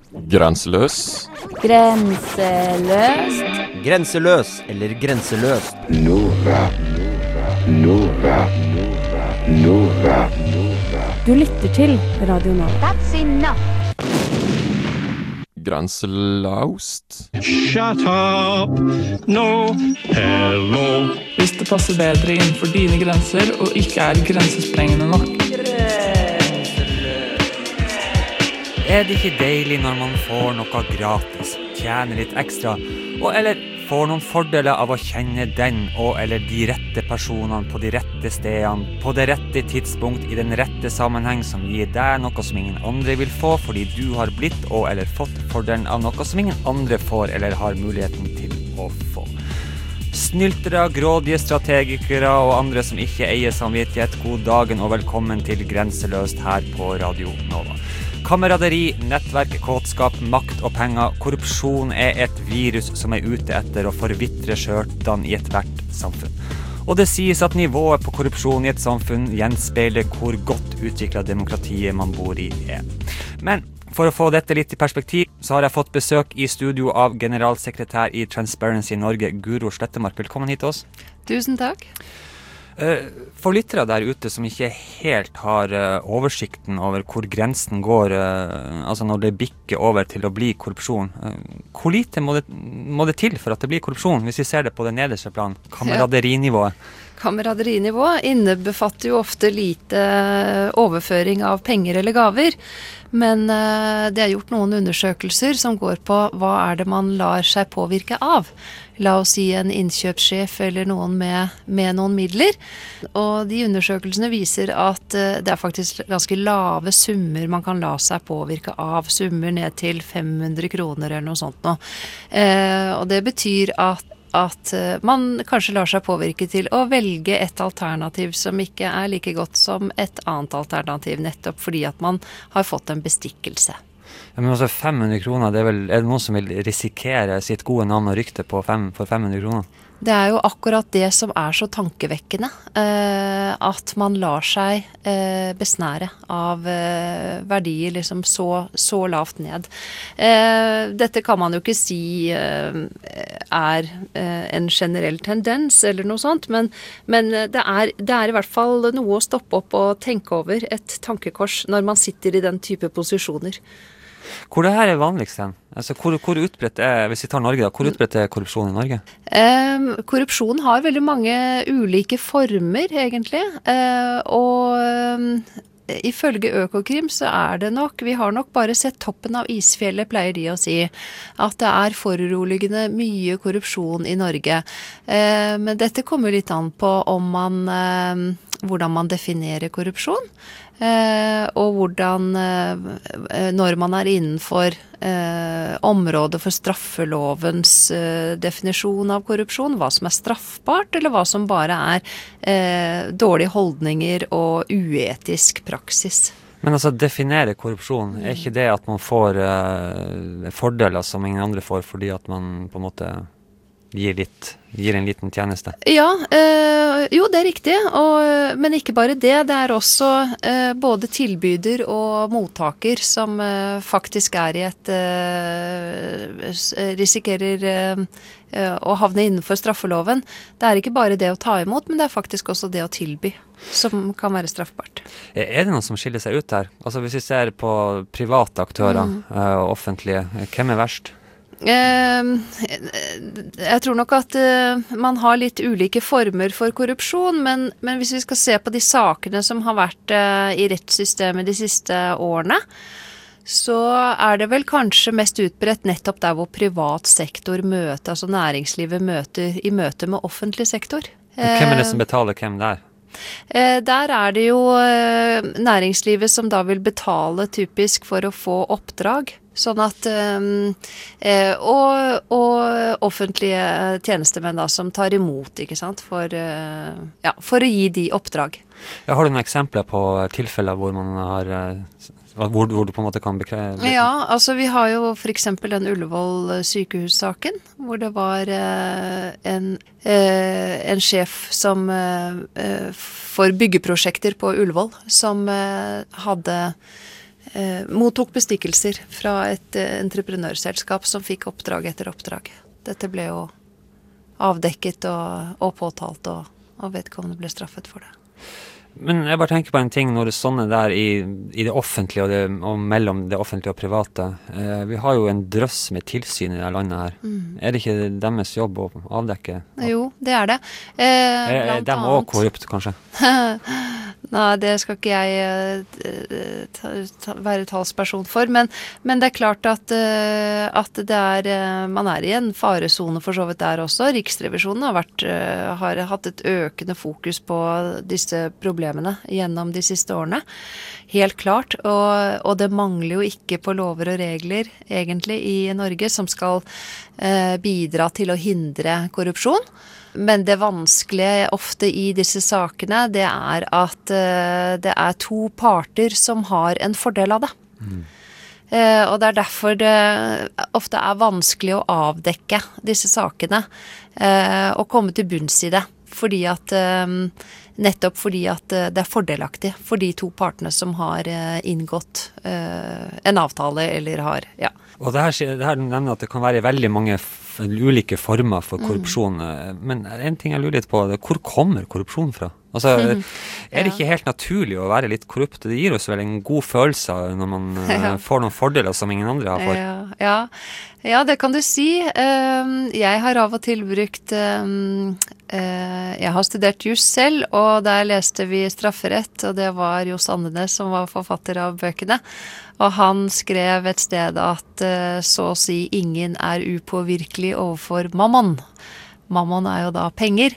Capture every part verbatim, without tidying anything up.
Grenseløs. Grenseløst. Grenseløs eller grenseløst. Nova, Nova, Nova, Nova. Du lytter til Radio Nova. That's enough. Grenselaust. Shut up! No! Hello! Hvis det passer bedre innenfor dine grenser og ikke er grensesprengende nok. Er det ikke deilig når man får noe gratis, tjener litt ekstra, og eller får noen fordeler av å kjenne den og eller de rette personene på de rette stedene, på det rette tidspunkt, i den rette sammenheng som gir deg noe som ingen andre vil få, fordi du har blitt og eller fått fordelen av noe som ingen andre får eller har muligheten til å få. Snyltere, grådige strategikere og andre som ikke eier samvittighet, god dagen og velkommen til Grenseløst her på Radio Nova. Kameraderi, nettverk, kåtskap, makt og penger, korrupsjon er et virus som er ute etter å forvitre skjørtene i et hvert samfunn. Og det sies at nivået på korrupsjon i et samfunn gjenspeiler hvor godt utviklet demokratiet man bor i er. Men for å få dette litt i perspektiv, så har jeg fått besøk i studio av generalsekretær i Transparency Norge, Guro Slettemark. Velkommen hit til oss. Tusen takk. For lyttere der ute som ikke helt har oversikten over hvor grensen går, altså når det bikker over til å bli korrupsjon, hvor lite må det, må det til for at det blir korrupsjon, hvis vi ser det på det nederste plan, kameraderinivået? Kameraderinivå innebefatter jo ofte lite overføring av penger eller gaver, men det er gjort noen undersøkelser som går på hva er det man lar seg påvirke av. La oss si en innkjøpssjef eller noen med, med noen midler. Og de undersøkelsene viser at det er faktisk ganske lave summer man kan la seg påvirke av. Summer ned til fem hundre kroner eller noe sånt nå. Eh, og det betyr at at man kanskje lar seg påvirke til å velge et alternativ som ikke er like godt som et annet alternativ, nettopp fordi at man har fått en bestikkelse. Ja, men altså fem hundre kroner, det er, vel, er det noen som vil risikere sitt gode navn og rykte på fem, for fem hundre kroner? Det er jo akkurat det som er så tankevekkende, eh, at man lar seg eh, besnære av eh, verdier liksom så, så lavt ned. Eh, dette kan man jo ikke si eh, er eh, en generell tendens eller noe sånt, men, men det, er, det er i hvert fall noe å stoppe opp og tenke over, et tankekors, når man sitter i den type posisjoner. Hvor det her er vanligst hen? Altså, hvor, hvor utbredt er, hvis vi tar Norge da, hvor utbredt er korrupsjon i Norge? Eh, korrupsjon har veldig mange ulike former, egentlig. Eh, og eh, ifølge Økokrim så er det nok, vi har nok bare sett toppen av isfjellet, pleier de å si, at det er foruroligende mye korrupsjon i Norge. Eh, men dette kommer litt an på om man, eh, hvordan man definerer korrupsjon. Eh, og hvordan, eh, når man er innenfor eh, området for straffelovens eh, definisjon av korrupsjon, hva som er straffbart, eller hva som bare er eh, dårlige holdninger og uetisk praksis. Men altså, definere korrupsjon, er ikke det at man får eh, fordeler som ingen andre får, fordi at man på en måte gir, litt, gir en liten tjeneste? Ja, øh, jo det er riktig, og, men ikke bare det, det er også øh, både tilbyder og mottaker som øh, faktisk er i et, øh, risikerer øh, å havne innenfor straffeloven. Det er ikke bare det å ta imot, men det er faktisk også det å tilby, som kan være straffbart. Er det noe som skiller seg ut her? Altså hvis vi ser på private aktører og mm. øh, offentlige, hvem er verst? Jeg tror nok at man har litt ulike former for korrupsjon, men, men hvis vi skal se på de sakene som har vært i rettssystemet de siste årene, så er det vel kanskje mest utbredt nettopp der hvor privat sektor møter, altså næringslivet møter i møte med offentlig sektor. Hvem er det som betaler hvem der? Der er det jo næringslivet som da vil betale typisk for å få oppdrag. Sånn at, og, og offentlige tjenestemenn da, som tar imot, ikke sant, for, ja, for å gi de oppdrag. Ja, har du noen eksempler på tilfeller hvor man har, hvor, hvor du på en måte kan bekreve? Ja, altså vi har jo for eksempel den Ullevål sykehussaken, hvor det var en, en sjef som, for byggeprosjekter på Ullevål, som hadde eh, mottok bestikkelser fra et eh, entreprenørselskap som fikk oppdrag etter oppdrag. Dette ble jo avdekket og, og påtalt, og, og vedkommende ble straffet for det. Men jeg bare tenker på en ting når det er sånne der i, i det offentlige og, det, og mellom det offentlige og private. Eh, vi har jo en drøss med tilsyn i det landet her. Mm. Er det ikke deres jobb å avdekke? Jo, det er det. Eh, er er de også korrupt, kanskje? Nei, det skal ikke jeg uh, ta, ta, være talsperson for, men, men det er klart at, uh, at det er, uh, man er i en faresone for så vidt der også. Riksrevisjonen har, vært, uh, har hatt et økende fokus på disse problemene gjennom de siste årene. Helt klart, og, og det mangler jo ikke på lover og regler egentlig i Norge som skal uh, bidra til å hindre korrupsjon. Men det vanskelige ofte i disse sakene, det er at uh, det er to parter som har en fordel av det. Mm. Uh, og det er derfor det ofte er vanskelig å avdekke disse sakene uh, og komme til bunns i det. Fordi at, uh, nettopp fordi at uh, det er fordelaktig for de to partene som har uh, inngått uh, en avtale eller har, ja. Og det her, det her nevner at det kan være veldig mange f- ulike former for korrupsjon, mm. men en ting jeg lurer litt på, det er hvor kommer korrupsjon fra? Altså, mm. er det ikke helt naturlig å være litt korrupt? Det gir oss vel en god følelse når man ja. får noen fordeler som ingen andre har for. Ja, ja. ja det kan du si. Jeg har av og til brukt, jeg har studert jus selv, og der leste vi strafferett, og det var Johs Andenæs som var forfatter av bøkene. Og han skrev et sted at så å si ingen er upåvirkelig overfor mammon. Mammon er jo da penger.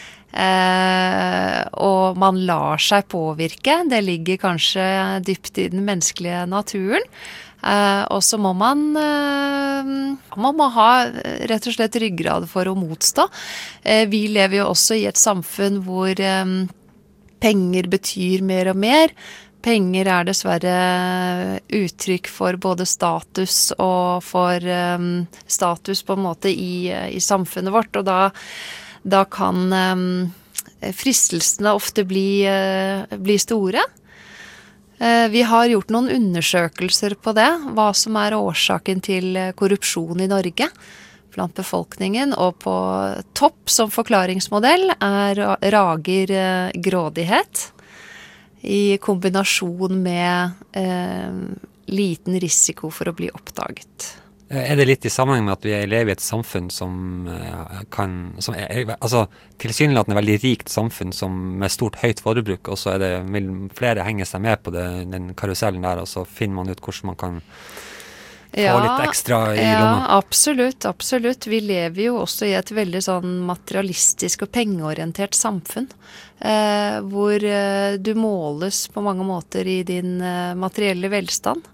Eh, og man lar seg påvirke. Det ligger kanskje dypt i den menneskelige naturen. Eh, og så må man, eh, man må ha rett og slett ryggrad for å motstå. Eh, vi lever jo også i et samfunn hvor eh, penger betyr mer og mer. Penger er dessverre uttrykk for både status og for um, status på en måte i, i samfunnet vårt, og da, da kan um, fristelsene ofte bli, uh, bli store. Uh, vi har gjort noen undersøkelser på det, hva som er årsaken til korrupsjon i Norge blant befolkningen, og på topp som forklaringsmodell er rager uh, grådighet, i kombinasjon med eh, liten risiko for å bli oppdaget. Er det litt i sammenheng med at vi lever i et samfunn som kan, som er, altså tilsynelatende veldig rikt samfunn som med stort høyt forbruk, og så er det, vil flere henge seg med på det, den karusellen der, og så finner man ut hvordan man kan få ja, litt ekstra i ja, lomma? Ja, absolutt, absolutt. Vi lever jo også i et veldig sånn materialistisk og pengeorientert samfunn, eh, hvor eh, du måles på mange måter i din eh, materielle velstand.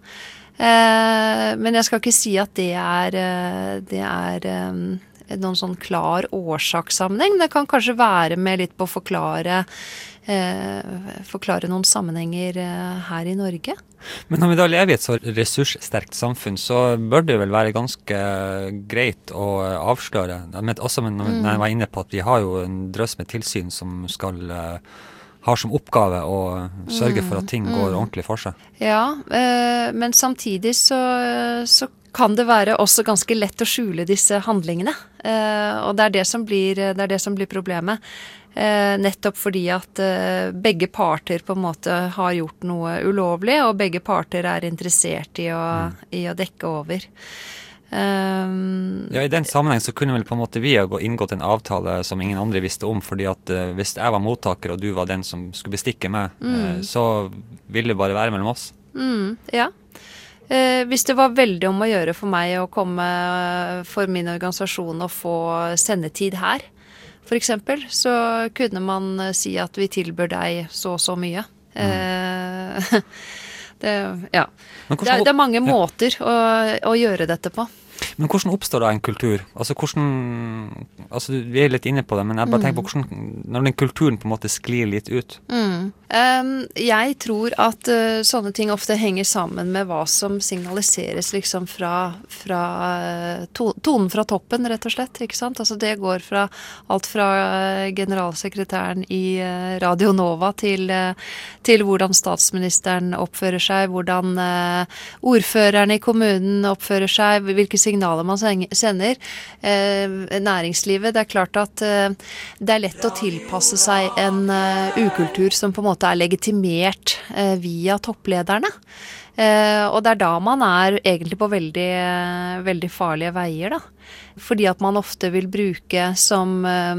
Eh, men jeg skal ikke si at det er, eh, det er eh, noen sånn klar årsakssammenheng. Det kan kanskje være med litt på å forklare, eh, forklare noen sammenhenger eh, her i Norge. Men når vi da lever i et så ressurssterkt samfunn, så bør det vel være ganske greit å avsløre. Men også når mm. jeg var inne på at vi har jo en drøss med tilsyn som skal uh, har som oppgave å sørge for at ting mm. går ordentlig for seg. Ja, eh, men samtidig så, så kan det være også ganske lett å skjule disse handlingene. Eh, og det er det som blir, det er det som blir problemet. Eh, nettopp fordi at eh, begge parter på en måte har gjort noe ulovlig, og begge parter er interessert i å, mm. i å dekke over. Um, ja, i den sammenheng så kunne vel på en måte vi ha inngått en avtale som ingen andre visste om, fordi at uh, hvis jeg var mottaker og du var den som skulle bestikke meg, mm. uh, så ville det bare være mellom oss. Mm, ja. Uh, hvis det var veldig om å gjøre for meg å komme for min organisasjon og få sendetid her, for eksempel, så kunne man si at vi tilbyr deg så og så mye. Mm. Uh, det, ja. det, er, det er mange måter ja. å, å gjøre dette på. Men hvordan oppstår da en kultur? Altså, hvordan, altså, vi er litt inne på det, men jeg bare tenker på hvordan, når den kulturen på en måte sklir litt ut. Mm. Um, jeg tror at uh, sånne ting ofte henger sammen med hva som signaliseres liksom fra, fra uh, to, tonen fra toppen, rett og slett, ikke sant? Altså det går fra alt fra uh, generalsekretæren i uh, Radio Nova til, uh, til hvordan statsministeren oppfører seg, hvordan uh, ordføreren i kommunen oppfører seg, hvilke signaler man sender. Uh, næringslivet, det er klart at uh, det er lett å tilpasse seg en uh, ukultur som på en måte er legitimert eh, via topplederne. Eh, og det er da man er egentlig på veldig, veldig farlige veier, da. Fordi at man ofte vil bruke som,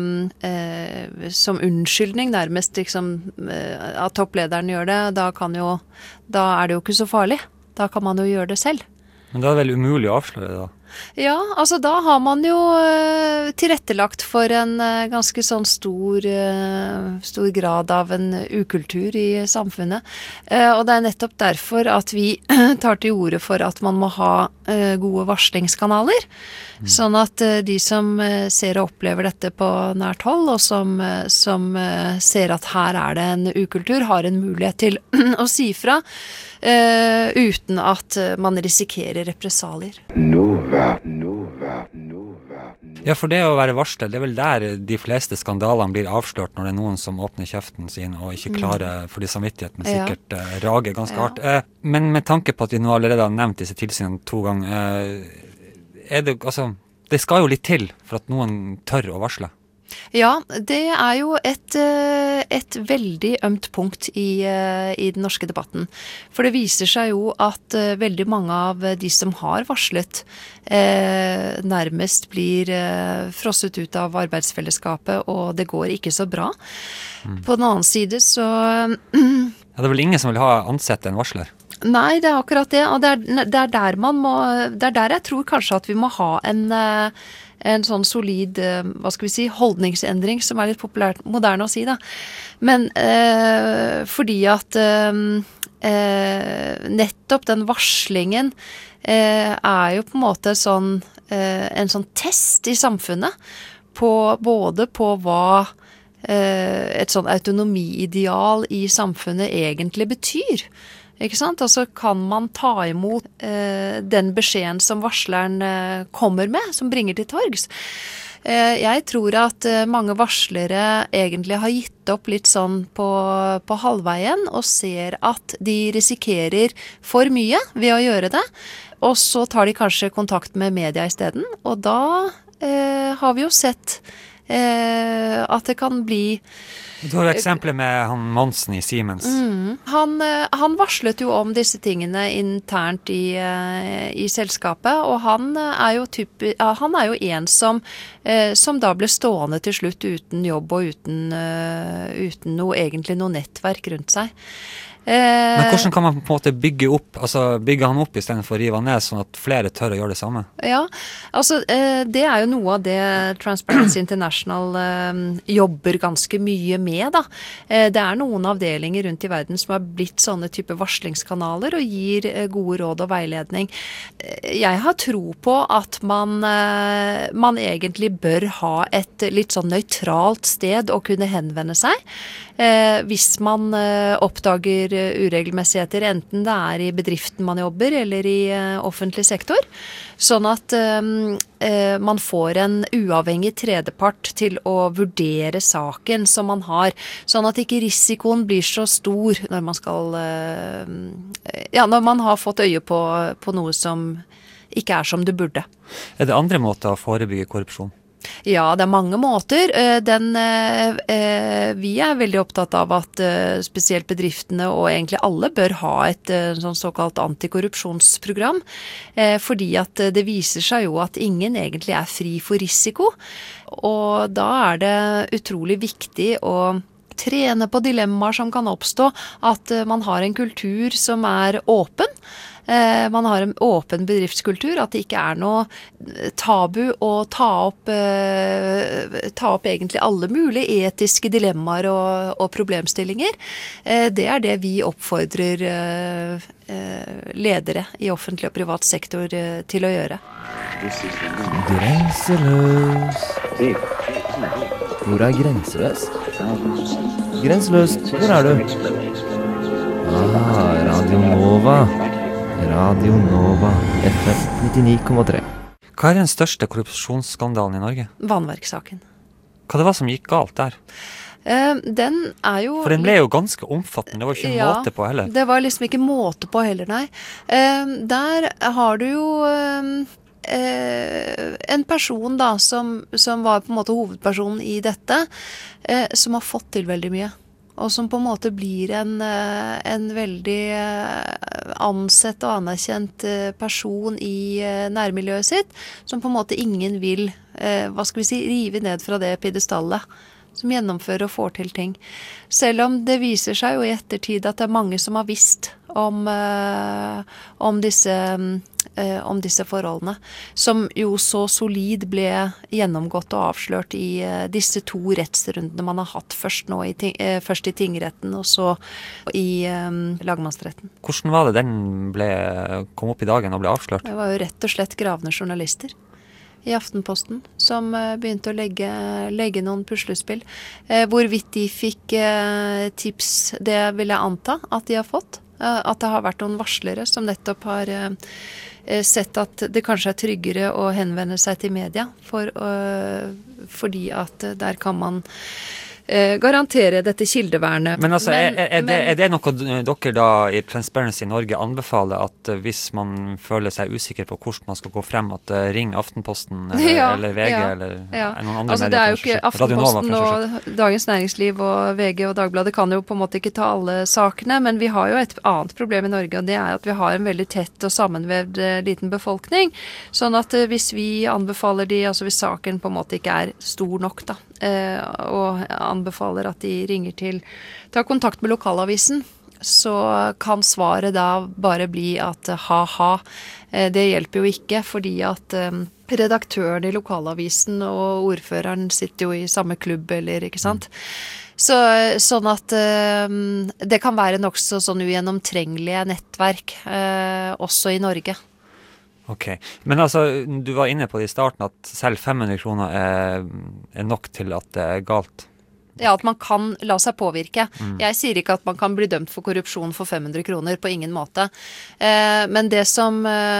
eh, som unnskyldning, nærmest liksom, eh, at topplederen gjør det. Da, kan jo, da er det jo ikke så farlig. Da kan man jo gjøre det selv. Men da er det vel umulig å avsløre det da? Ja, altså da har man jo uh, tilrettelagt for en uh, ganske sånn stor, uh, stor grad av en ukultur i samfunnet. Uh, og det er nettopp derfor at vi tar til orde for at man må ha uh, gode varslingskanaler. Mm. Sånn at uh, de som uh, ser og opplever dette på nært hold, og som, uh, som uh, ser at her er det en ukultur, har en mulighet til å si fra. Uh, uten at uh, man risikerer represalier. Nova, Nova, Nova. Ja, for det å være varsler, det er vel der de fleste skandalene blir avslørt når det er noen som åpner kjeften sin og ikke klarer fordi samvittigheten sikkert ja. uh, rager ganske ja. hardt. Uh, men med tanke på at vi nå allerede har nevnt disse tilsynene to ganger, uh, er det, altså, det skal jo litt til for at noen tør å varsle. Ja, det er jo et, et veldig ømt punkt i, i den norske debatten. For det viser seg jo at veldig mange av de som har varslet eh, nærmest blir eh, frosset ut av arbeidsfellesskapet, og det går ikke så bra. Mm. På den annen side så... Ja, det er vel ingen som vil ha ansett en varsler? Nei, det er akkurat det, og det er, det er der man må, det er der jeg tror kanskje at vi må ha en... en sånn solid, hva skal vi si, holdningsendring, som er litt populært, moderne å si da. Men eh, fordi at eh, nettopp den varslingen eh, er jo på en måte sånn, eh, en sånn test i samfunnet, på, både på hva eh, et sånn autonomiideal i samfunnet egentlig betyr. Ikke sant? Altså kan man ta imot eh, den beskjeden som varsleren eh, kommer med, som bringer til torgs. Eh, jeg tror at eh, mange varslere egentlig har gitt opp litt sånn på, på halvveien, og ser at de risikerer for mye ved å gjøre det. Og så tar de kanskje kontakt med media i stedet, og da eh, har vi jo sett eh, at det kan bli... Du har jo eksempler med han Monsen i Siemens. Mm. Han, han varslet jo om disse tingene internt i, i selskapet, og han er jo, typ, han er jo en som, som da ble stående til slutt uten jobb og uten, uten noe, egentlig noe nettverk rundt seg. Men hvordan kan man på en måte bygge opp, altså bygge han opp i stedet for å rive han ned, sånn at flere tør å gjøre det samme? Ja, altså det er jo noe av det Transparency International jobber ganske mye med da. Det er noen avdelinger rundt i verden som har blitt sånne type varslingskanaler og gir gode råd og veiledning. Jeg har tro på at man, man egentlig bør ha et litt sånn nøytralt sted å kunne henvende seg. Hvis man oppdager uregelmessigheter, enten det er i bedriften man jobber eller i offentlig sektor, sånn at eh, man får en uavhengig tredjepart til å vurdere saken som man har, sånn at ikke risikoen blir så stor når man skal eh, ja, når man har fått øye på, på noe som ikke er som det burde. Er det andre måter å forebygge korrupsjon? Ja, det er mange måter. Den, eh, vi er veldig opptatt av at eh, spesielt bedriftene og egentlig alle bør ha et eh, sånn såkalt antikorrupsjonsprogram, eh, fordi at det viser seg jo at ingen egentlig er fri for risiko, og da er det utrolig viktig å trene på dilemmaer som kan oppstå, at eh, man har en kultur som er åpen. Eh, man har en åpen bedriftskultur, at det ikke er noe tabu å ta opp, eh, ta opp egentlig alle mulige etiske dilemmaer og, og problemstillinger. Eh, det er det vi oppfordrer eh, ledere i offentlig og privat sektor eh, til å gjøre. Grenseløs. Hvor er Grenseløs? Grenseløs, hvor er du? Ah, Radio Nova. Radio Nova, F M nittini komma tre. Hva er den største korrupsjonsskandalen i Norge? Vannverkssaken. Hva det var som gikk galt der? Eh, den er jo... For den ble jo ganske omfattende, det var ikke en Ja, måte på heller. det var liksom ikke måte på heller, nei. Eh, der har du jo eh, en person da, som, som var på en måte hovedpersonen i dette, eh, som har fått til veldig mye. Og som på en måte blir en, eh, en veldig eh, ansett og anerkjent eh, person i eh, nærmiljøet sitt, som på en måte ingen vil, eh, hva skal vi si, rive ned fra det piedestallet, som gjennomfører og får til ting. Selv om det viser seg jo i ettertid at det er mange som har visst om, eh, om, disse, eh, om disse forholdene, som jo så solid ble gjennomgått og avslørt i eh, disse to rettsrundene man har hatt først nå, i ting, eh, først i tingretten og så i eh, lagmannsretten. Hvordan var det den ble, kom opp i dagen og ble avslørt? Det var jo rett og slett gravende journalister i Aftenposten, som uh, begynte å legge, legge noen puslespill. Eh, hvorvidt de fikk eh, tips, det vil jeg anta at de har fått. Eh, at det har vært noen varslere som nettopp har eh, sett at det kanskje er tryggere å henvende seg til media, for, uh, fordi at uh, der kan man eh, garantere dette kildevernet. Men altså, Men- er, er, det, men- er det noe dere da i Transparency Norge anbefaler, at eh, hvis man føler seg usikker på hvordan man skal gå frem, at uh, ring Aftenposten eller, Ja, eller V G ja, eller ja. noen andre Altså, medier? det er jo for den ikke saks skyld. Radio Nova, Aftenposten for den saks skyld. og Dagens Næringsliv og V G og Dagbladet kan jo på en måte ikke ta alle sakene, men vi har jo et annet problem i Norge, og det er at vi har en veldig tett og sammenvevd eh, liten befolkning. Sånn at eh, hvis vi anbefaler de, altså hvis saken på en måte ikke er stor nok da, eh, og anbefaler at de ringer til, ta kontakt med lokalavisen, så kan svaret da bare bli at ha-ha. Eh, Det hjelper jo ikke, fordi at eh, redaktøren i lokalavisen og ordføreren sitter jo i samme klubb, eller ikke sant? Så, sånn at eh, det kan være nokså sånn ugjennomtrengelige nettverk, eh, også i Norge. Ok, men altså, du var inne på det i starten at selv fem hundre kroner er, er nok til at det er galt. Ja, at man kan la seg påvirke. Jeg sier ikke at man kan bli dømt for korrupsjon for fem hundre kroner, på ingen måte. Eh, men det som,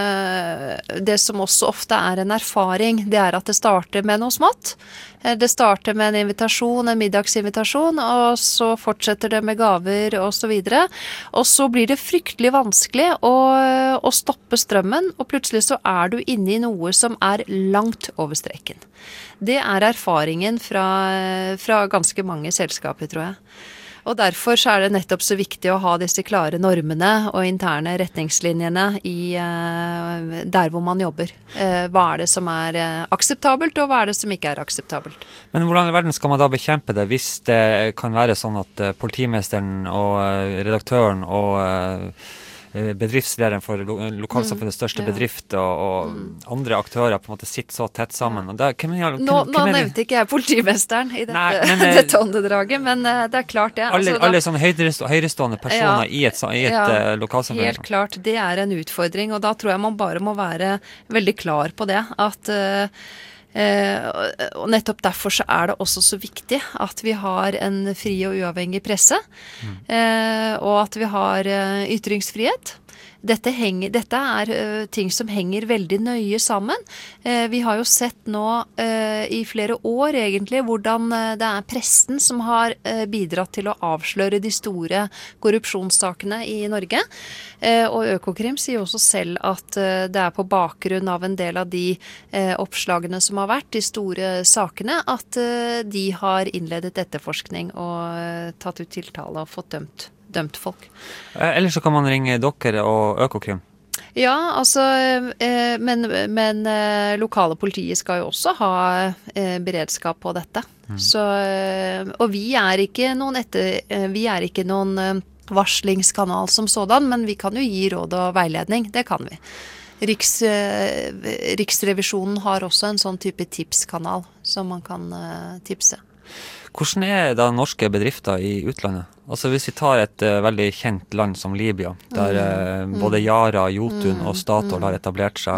eh, det som også ofte er en erfaring, det er at det starter med noe smått. Eh, det starter med en invitasjon, en middagsinvitasjon, og så fortsetter det med gaver og så videre. Og så blir det fryktelig vanskelig å, å stoppe strømmen, og plutselig så er du inne i noe som er langt over streken. Det er erfaringen fra, fra ganske mange selskaper, tror jeg. Og derfor så er det nettopp så viktig å ha disse klare normene og interne retningslinjene i, uh, der hvor man jobber. Uh, hva er det som er uh, akseptabelt, og hva er det som ikke er akseptabelt? Men hvordan i verden skal man da bekjempe det, hvis det kan være sånn at uh, politimesteren og uh, redaktøren og uh, bedriftslederen for lo lokalsamfunnets største ja. bedrift og, og mm. andre aktører på en måte sitter så tett sammen. Og da, hvem, hvem, Nå, hvem nå er det? nevnte ikke jeg politimesteren i dette, Nei, men, eh, dette åndedraget, men uh, det er klart det. Alle, Altså, da- alle sånne høyrestå, høyrestående personer Ja, i et, i et ja, uh, lokalsamfunn. Helt klart, det er en utfordring, og da tror jeg man bare må være veldig klar på det, at uh, Eh, og nettopp derfor så er det også så viktig at vi har en fri og uavhengig presse, mm. eh, og at vi har eh, ytringsfrihet. Dette, henger, dette er uh, ting som henger veldig nøye sammen. Uh, vi har jo sett nå uh, i flere år egentlig hvordan uh, det er pressen som har uh, bidratt til å avsløre de store korrupsjonssakene i Norge. Uh, og Økokrim sier også selv at uh, det er på bakgrunn av en del av de uh, oppslagene som har vært, de store sakene, at uh, de har innledet etterforskning og uh, tatt ut tiltale og fått dømt. dømt folk. Eller så kan man ringe dere og Økokrim. Ja, altså, eh, men, men eh, lokale politiet skal jo også ha eh, beredskap på dette. Mm. Så, eh, og vi er ikke noen etter, eh, vi er ikke noen eh, varslingskanal som sådan, men vi kan jo gi råd og veiledning, det kan vi. Riks, eh, Riksrevisjonen har også en sånn type tipskanal som man kan eh, tipse. Hvordan er da norske bedrifter i utlandet? Altså hvis vi tar et uh, veldig kjent land som Libya, der uh, både Yara, Jotun og Statoil har etablert seg,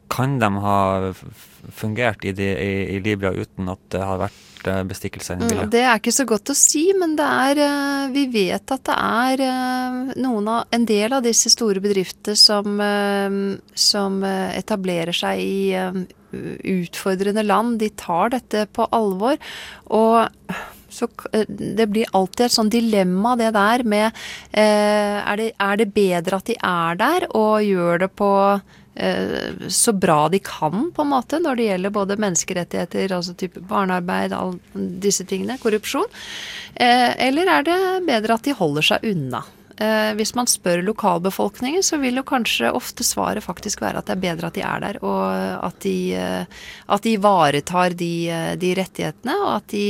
kan de ha fungert i, de, i, i Libya uten at det har vært bestikkelse i bildet? Det er ikke så godt å si, men det er, vi vet at det er noen av, en del av disse store bedrifter som, som etablerer seg i utfordrende land. De tar dette på alvor, og så det blir alltid et sånn dilemma det der med er det, er det bedre at de er der og gjør det på så bra de kan på en måte når det gjelder både menneskerettigheter, altså type barnearbeid, all disse tingene, korrupsjon, eller er det bedre at de holder seg unna? Hvis man spør lokalbefolkningen, så vil jo kanskje ofte svaret faktisk være at det er bedre at de er der, og at de, at de ivaretar de, de rettighetene, og at de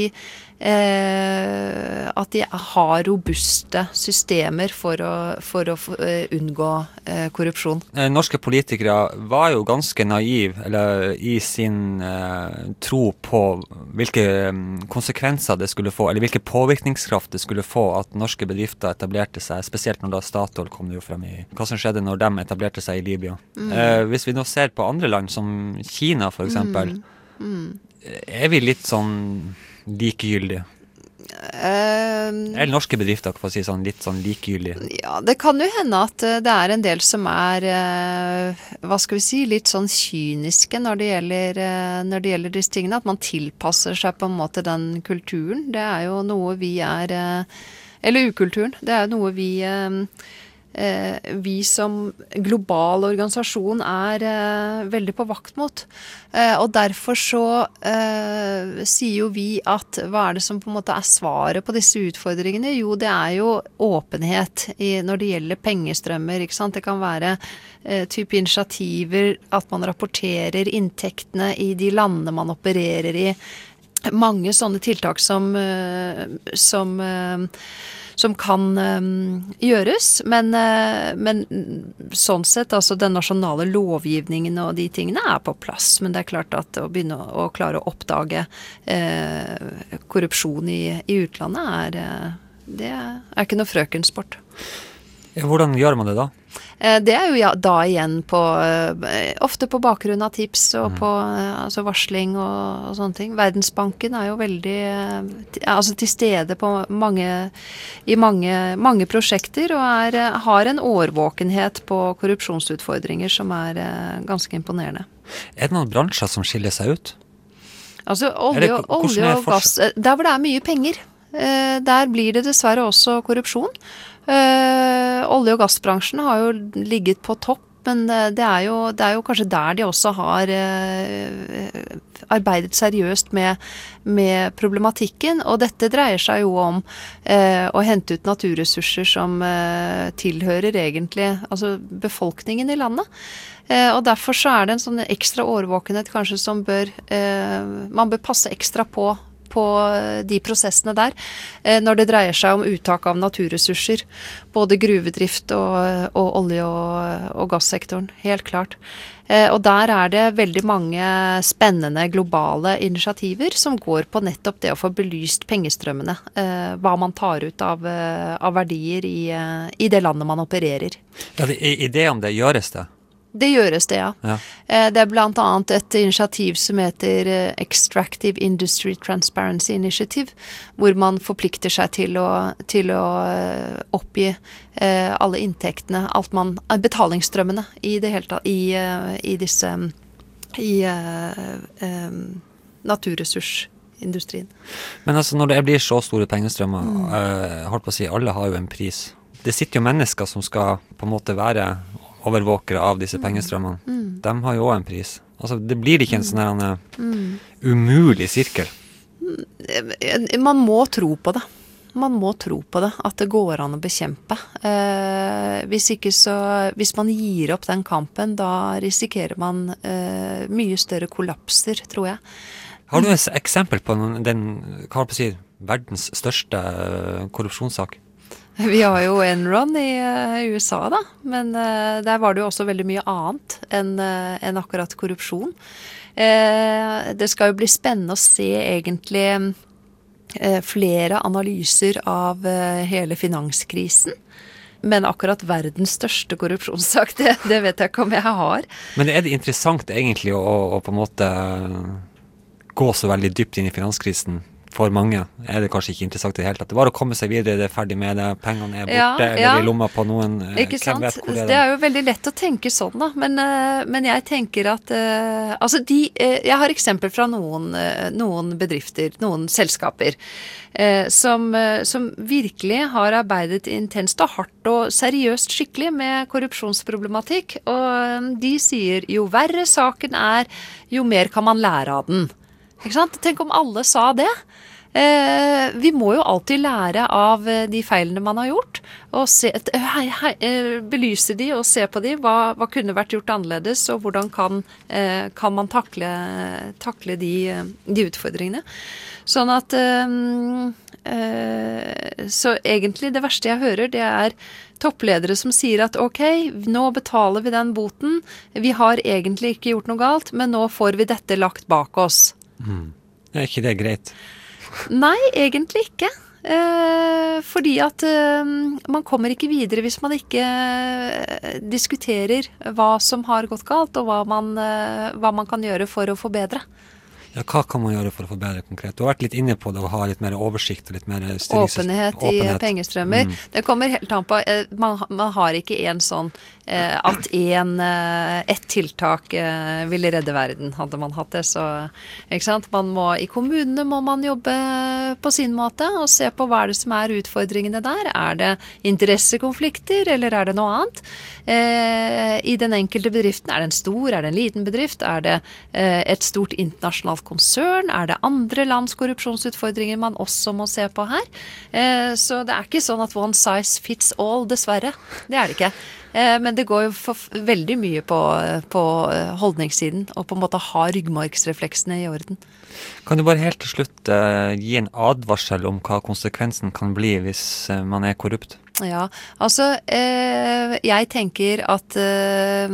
Eh, at de har robuste systemer for å, for å uh, unngå uh, korrupsjon. Norske politikere var jo ganske naiv eller, i sin uh, tro på hvilke um, konsekvenser det skulle få, eller hvilke påvirkningskraft det skulle få at norske bedrifter etablerte seg, spesielt når da Statoil kom det jo frem i hva som skjedde når de etablerte seg i Libya. Mm. Uh, hvis vi nå ser på andre land, som Kina for eksempel, mm. Mm. er vi litt sånn likegyldig. Uh, Eller norske bedrifter, for å si sånn, litt sånn likegyldig. Ja, det kan jo hende at det er en del som er, uh, hva skal vi si, litt sånn kyniske når det gjelder, uh, når det gjelder disse tingene, at man tilpasser seg på en måte den kulturen. Det er jo noe vi er, uh, eller ukulturen, det er jo noe vi uh, Eh, vi som global organisasjon er eh, veldig på vakt mot. Eh, og derfor så eh, sier jo vi at hva er det som på en måte er svaret på disse utfordringene? Jo, det er jo åpenhet i, når det gjelder pengestrømmer, ikke sant? Det kan være eh, type initiativer, at man rapporterer inntektene i de landene man opererer i. Mange sånne tiltak som, eh, som eh, som kan um, gjøres, men, uh, men sånn sett, altså den nasjonale lovgivningen og de tingene er på plass, men det er klart at å begynne å, å klare å oppdage uh, korrupsjon i, i utlandet er, uh, det er ikke noe frøkensport. Hvordan gjør man det da? Det er jo ja, da igjen på, ofte på bakgrunn av tips og på altså varsling og, og sånne ting. Verdensbanken er jo veldig altså til stede på mange, i mange, mange prosjekter og er, har en årvåkenhet på korrupsjonsutfordringer som er ganske imponerende. Er det noen bransjer som skiller seg ut? Altså olje, det, olje og gass, der hvor det er mye penger, der blir det dessverre også korrupsjon. Uh, olje- og gassbransjen har jo ligget på topp, men det er jo, det er jo kanskje der de også har uh, arbeidet seriøst med, med problematikken, og dette dreier seg jo om uh, å hente ut naturressurser som uh, tilhører egentlig altså befolkningen i landet. Uh, og derfor så er det en sånn ekstra årvåkenhet kanskje som bør, uh, man bør passe ekstra på på de prosessene der, når det dreier seg om uttak av naturressurser, både gruvedrift og, og olje- og, og gassektoren, helt klart. Og der er det veldig mange spennende globale initiativer som går på nettopp det å få belyst pengestrømmene, hva man tar ut av, av verdier i, i det landet man opererer. Ja, i det om det gjøres det? Det gjøres det, ja. ja. Det er blant annet et initiativ som heter Extractive Industry Transparency Initiative, hvor man forplikter seg til å, til å oppgi alle inntektene, alt man, betalingsstrømmene i det hele tatt, i, i disse, i uh, um, naturressursindustrien. Men altså når det blir så store pengestrømmer, mm. uh, holdt på å si, alle har jo en pris. Det sitter jo mennesker som skal på en måte være overvåkere av disse pengestrømmene. Mm. De har jo også en pris. Altså, det blir ikke en sånn her mm. umulig sirkel. Man må tro på det. Man må tro på det, at det går an å bekjempe. Eh, hvis ikke så, hvis man gir opp den kampen, da risikerer man eh, mye større kollapser, tror jeg. Har du et eksempel på den, den hva har du på å si, verdens største korrupsjonssak? Vi har jo Enron i uh, U S A da, men uh, der var det jo også veldig mye annet enn, uh, enn akkurat korrupsjon. Uh, det skal jo bli spennende å se egentlig uh, flere analyser av uh, hele finanskrisen. Men akkurat verdens største korrupsjonssak, det, det vet jeg ikke om jeg har. Men er det interessant egentlig å, å på en måte gå så veldig dypt inn i finanskrisen? For mange er det kanskje ikke interessant i det hele tatt. Det var å komme seg videre, det er ferdig med det, pengene er borte, Ja, eller ja. i lomma på noen, eh, Ikke hvem sant? vet hvor det er. Det er jo veldig lett å tenke sånn da, men, eh, men jeg tenker at, eh, altså de, eh, jeg har eksempler fra noen, eh, noen bedrifter, noen selskaper, eh, som, eh, som virkelig har arbeidet intenst og hardt og seriøst skikkelig med korrupsjonsproblematikk, og eh, de sier jo verre saken er, jo mer kan man lære av den. Ikke sant? Tenk om alle sa det. Eh, vi må jo alltid lære av de feilene man har gjort, og se, hei, hei, belyse de og se på de, hva, hva kunne vært gjort annerledes, og hvordan kan, eh, kan man takle, takle de, de utfordringene. Sånn at eh, eh, så egentlig det verste jeg hører, det er toppledere som sier at ok, nå betaler vi den boten, vi har egentlig ikke gjort noe galt, men nå får vi dette lagt bak oss. Mm. Er ikke det greit? Nei, egentlig ikke. Eh, fordi at eh, man kommer ikke videre hvis man ikke eh, diskuterer hva som har gått galt, og hva man, eh, hva man kan gjøre for å forbedre. Ja, hva kan man gjøre for å forbedre konkret? Du har vært litt inne på det å ha litt mer oversikt og litt mer styrings- Åpenhet, åpenhet. i pengestrømmer. Mm. Det kommer helt an på, eh, man, man har ikke en sånn eh, at en, eh, ett tiltak eh, ville redde verden, hadde man hatt det. Så, ikke sant? Man må, i kommunene må man jobbe på sin måte og se på hva er det som er utfordringene der. Er det interessekonflikter, eller er det noe annet? Eh, I den enkelte bedriften, er det en stor, er det en liten bedrift? Er det eh, et stort internasjonalt konsern? Er det andre lands korrupsjonsutfordringer man også må se på her? Eh, så det er ikke sånn at one size fits all, dessverre. Det er det ikke. Eh, men det går jo for veldig mye på, på holdningssiden, og på en måte ha ryggmargsrefleksene i orden. Kan du bare helt til slutt uh, gi en advarsel om hva konsekvensen kan bli hvis uh, man er korrupt? Ja, altså eh, jeg tenker at eh,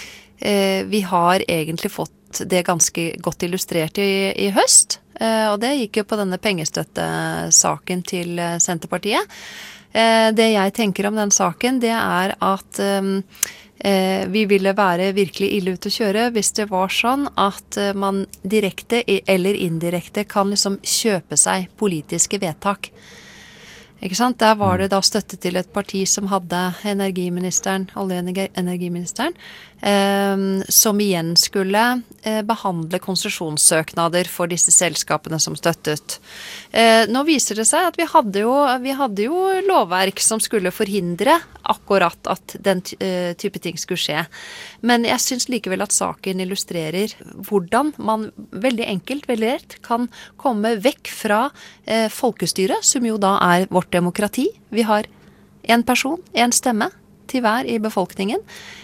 eh, vi har egentlig fått det ganske godt illustrert i, i høst, eh, og det gikk jo på denne pengestøttesaken til eh, Senterpartiet. Eh, det jeg tenker om den saken, det er at eh, eh, vi ville være virkelig ille ute å kjøre hvis det var sånn at eh, man direkte eller indirekte kan liksom kjøpe seg politiske vedtak. Ikke sant? Der var det da støtte til et parti som hadde energiministeren, olje- og energiministeren, eh, som igjen skulle eh, behandle konsesjonssøknader for disse selskapene som støttet. Eh, nå viser det seg at vi hadde jo, vi hadde jo lovverk som skulle forhindre akkurat at den uh, type ting skulle skje. Men jeg synes likevel at saken illustrerer hvordan man veldig enkelt, veldig rett, kan komme vekk fra uh, folkestyret, som jo da er vårt demokrati. Vi har en person, en stemme til hver i befolkningen.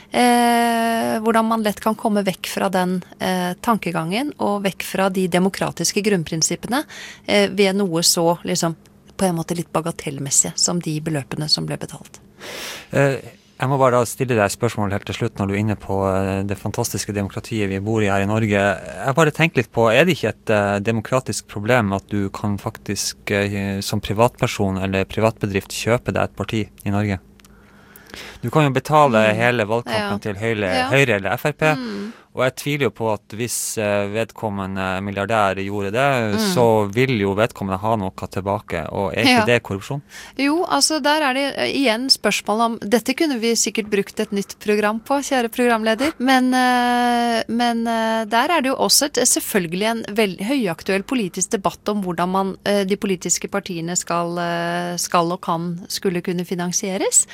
Eh, hvordan man lett kan komme vekk fra den eh, tankegangen og vekk fra de demokratiske grunnprinsippene eh, ved noe så liksom på en måte litt bagatellmessige som de beløpene som ble betalt. Uh, jeg må bare stille deg spørsmål helt til slutt når du er inne på uh, det fantastiske demokratiet vi bor i her i Norge. Jeg bare tenker litt på, er det ikke et uh, demokratisk problem at du kan faktisk uh, som privatperson eller privatbedrift kjøpe deg et parti i Norge? Du kan jo betale mm. hele valgkampen ja. til Høyre, ja. Høyre eller F R P, mm. og jeg tviler jo på at hvis vedkommende milliardær gjorde det, mm. så vil jo vedkommende ha noe tilbake, og er ikke ja. det korrupsjon? Jo, altså der er det igjen spørsmål om, dette kunne vi sikkert brukt et nytt program på, kjære programleder, men, men der er det jo også et, selvfølgelig en veldig høyaktuell politisk debatt om hvordan man, de politiske partiene skal, skal og kan skulle kunne finansieres.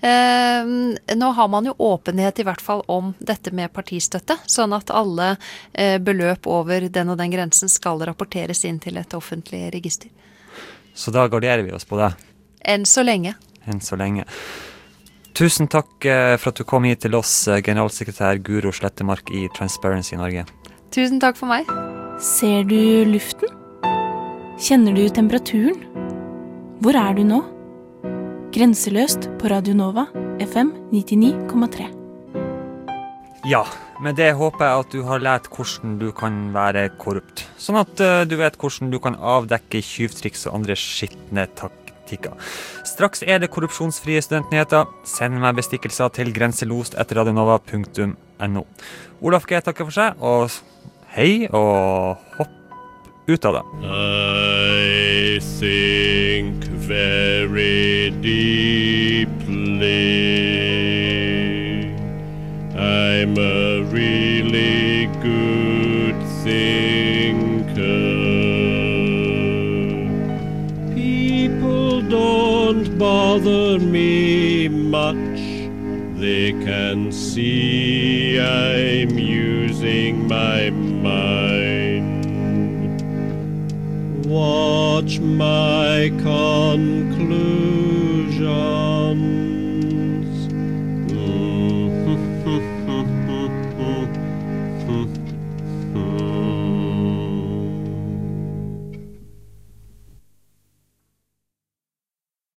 Nå har man jo åpenhet i hvert fall om dette med partistøtte, sånn at alle eh, beløp over den og den grensen skal rapporteres inn til et offentlig register. Så da garderer vi oss på det? Enn så lenge. Enn så lenge. Tusen takk eh, for at du kom hit til oss, eh, generalsekretær Guro Slettemark i Transparency Norge. Tusen takk for meg. Ser du luften? Kjenner du temperaturen? Hvor er du nå? Grenseløst på Radio Nova, F M nittini komma tre. Ja, med det håper jeg at du har lært hvordan du kan være korrupt. Sånn at uh, du vet hvordan du kan avdekke tjuvtriks og andre skittne taktikker. butikker. Straks er det korrupsjonsfrie studentnyheter. Send meg bestikkelser til grenselost etter radionova punktum no. Olaf G takker for seg, og hei, og hopp ut av det. I think very deeply. I'm a really good thinker. People don't bother me much. They can see I'm using my mind. Watch my conclusion.